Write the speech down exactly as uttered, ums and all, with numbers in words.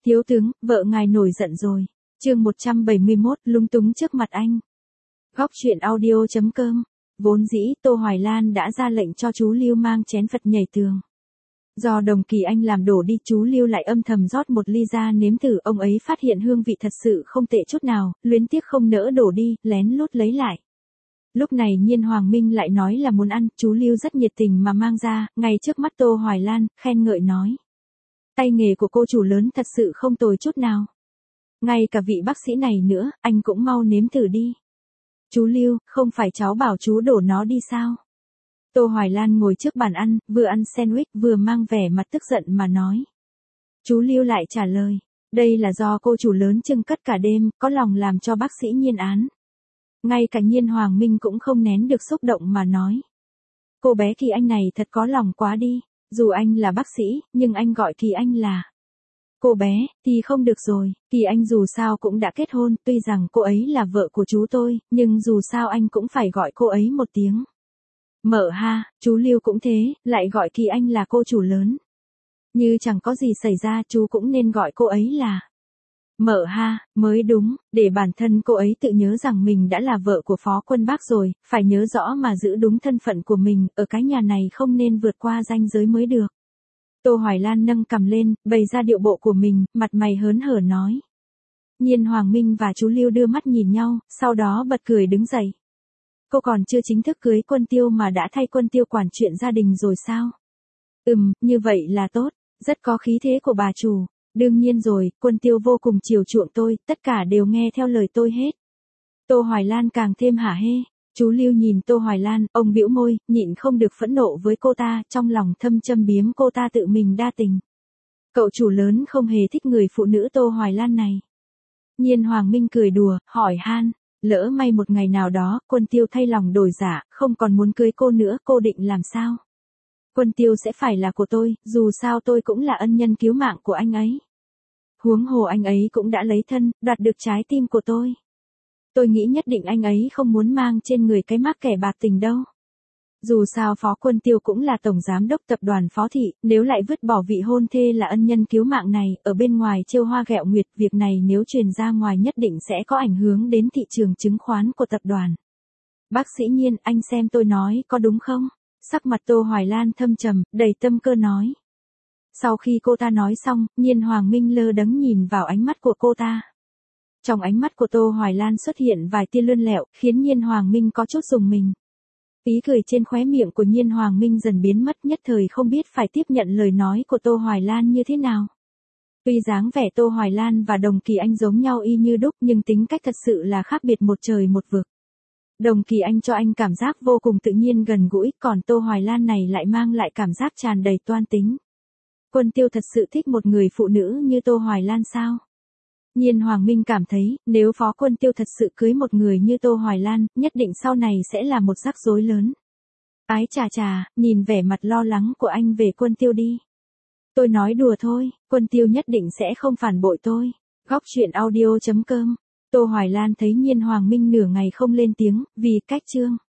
Thiếu tướng, vợ ngài nổi giận rồi. Chương một trăm bảy mươi mốt, lúng túng trước mặt anh. Góc truyện audio chấm com. Vốn dĩ Tô Hoài Lan đã ra lệnh cho chú Lưu mang chén Phật nhảy tường. Do Đồng Kỳ Anh làm đổ đi, chú Lưu lại âm thầm rót một ly ra nếm thử. Ông ấy phát hiện hương vị thật sự không tệ chút nào, luyến tiếc không nỡ đổ đi, lén lút lấy lại. Lúc này Nhiên Hoàng Minh lại nói là muốn ăn, chú Lưu rất nhiệt tình mà mang ra, ngay trước mắt Tô Hoài Lan, khen ngợi nói. Tay nghề của cô chủ lớn thật sự không tồi chút nào. Ngay cả vị bác sĩ này nữa, anh cũng mau nếm thử đi. Chú Lưu, không phải cháu bảo chú đổ nó đi sao? Tô Hoài Lan ngồi trước bàn ăn, vừa ăn sandwich vừa mang vẻ mặt tức giận mà nói. Chú Lưu lại trả lời, đây là do cô chủ lớn trưng cất cả đêm, có lòng làm cho bác sĩ Nhiên án. Ngay cả Nhiên Hoàng Minh cũng không nén được xúc động mà nói. Cô bé Kỳ Anh này thật có lòng quá đi, dù anh là bác sĩ, nhưng anh gọi Kỳ Anh là cô bé, thì không được rồi. Kỳ Anh dù sao cũng đã kết hôn, tuy rằng cô ấy là vợ của chú tôi, nhưng dù sao anh cũng phải gọi cô ấy một tiếng. Mợ ha, chú Lưu cũng thế, lại gọi Kỳ Anh là cô chủ lớn. Như chẳng có gì xảy ra, chú cũng nên gọi cô ấy là mợ ha, mới đúng, để bản thân cô ấy tự nhớ rằng mình đã là vợ của Phó Quân Bác rồi, phải nhớ rõ mà giữ đúng thân phận của mình, ở cái nhà này không nên vượt qua ranh giới mới được. Tô Hoài Lan nâng cằm lên, bày ra điệu bộ của mình, mặt mày hớn hở nói. Nhiên Hoàng Minh và chú Lưu đưa mắt nhìn nhau, sau đó bật cười đứng dậy. Cô còn chưa chính thức cưới Quân Tiêu mà đã thay Quân Tiêu quản chuyện gia đình rồi sao? Ừm, như vậy là tốt, rất có khí thế của bà chủ. Đương nhiên rồi, Quân Tiêu vô cùng chiều chuộng tôi, tất cả đều nghe theo lời tôi hết. Tô Hoài Lan càng thêm hả hê. Chú Lưu nhìn Tô Hoài Lan, ông bĩu môi, nhịn không được phẫn nộ với cô ta, trong lòng thâm châm biếm cô ta tự mình đa tình. Cậu chủ lớn không hề thích người phụ nữ Tô Hoài Lan này. Nhiên Hoàng Minh cười đùa, hỏi han, lỡ may một ngày nào đó, Quân Tiêu thay lòng đổi dạ, không còn muốn cưới cô nữa, cô định làm sao? Quân Tiêu sẽ phải là của tôi, dù sao tôi cũng là ân nhân cứu mạng của anh ấy. Huống hồ anh ấy cũng đã lấy thân, đoạt được trái tim của tôi. Tôi nghĩ nhất định anh ấy không muốn mang trên người cái mác kẻ bạc tình đâu. Dù sao Phó Quân Tiêu cũng là tổng giám đốc tập đoàn Phó Thị, nếu lại vứt bỏ vị hôn thê là ân nhân cứu mạng này, ở bên ngoài trêu hoa ghẹo nguyệt, việc này nếu truyền ra ngoài nhất định sẽ có ảnh hưởng đến thị trường chứng khoán của tập đoàn. Bác sĩ Nhiên, anh xem tôi nói có đúng không? Sắc mặt Tô Hoài Lan thâm trầm, đầy tâm cơ nói. Sau khi cô ta nói xong, Nhiên Hoàng Minh lơ đắng nhìn vào ánh mắt của cô ta. Trong ánh mắt của Tô Hoài Lan xuất hiện vài tia lươn lẹo, khiến Nhiên Hoàng Minh có chút rùng mình. Ý cười trên khóe miệng của Nhiên Hoàng Minh dần biến mất, nhất thời không biết phải tiếp nhận lời nói của Tô Hoài Lan như thế nào. Tuy dáng vẻ Tô Hoài Lan và Đồng Kỳ Anh giống nhau y như đúc, nhưng tính cách thật sự là khác biệt một trời một vực. Đồng Kỳ Anh cho anh cảm giác vô cùng tự nhiên gần gũi, còn Tô Hoài Lan này lại mang lại cảm giác tràn đầy toan tính. Quân Tiêu thật sự thích một người phụ nữ như Tô Hoài Lan sao? Nhiên Hoàng Minh cảm thấy, nếu Phó Quân Tiêu thật sự cưới một người như Tô Hoài Lan, nhất định sau này sẽ là một rắc rối lớn. Ái chà chà, nhìn vẻ mặt lo lắng của anh về Quân Tiêu đi. Tôi nói đùa thôi, Quân Tiêu nhất định sẽ không phản bội tôi. Góc truyện audio chấm com. Tô Hoài Lan thấy Nhiên Hoàng Minh nửa ngày không lên tiếng, vì cách chương.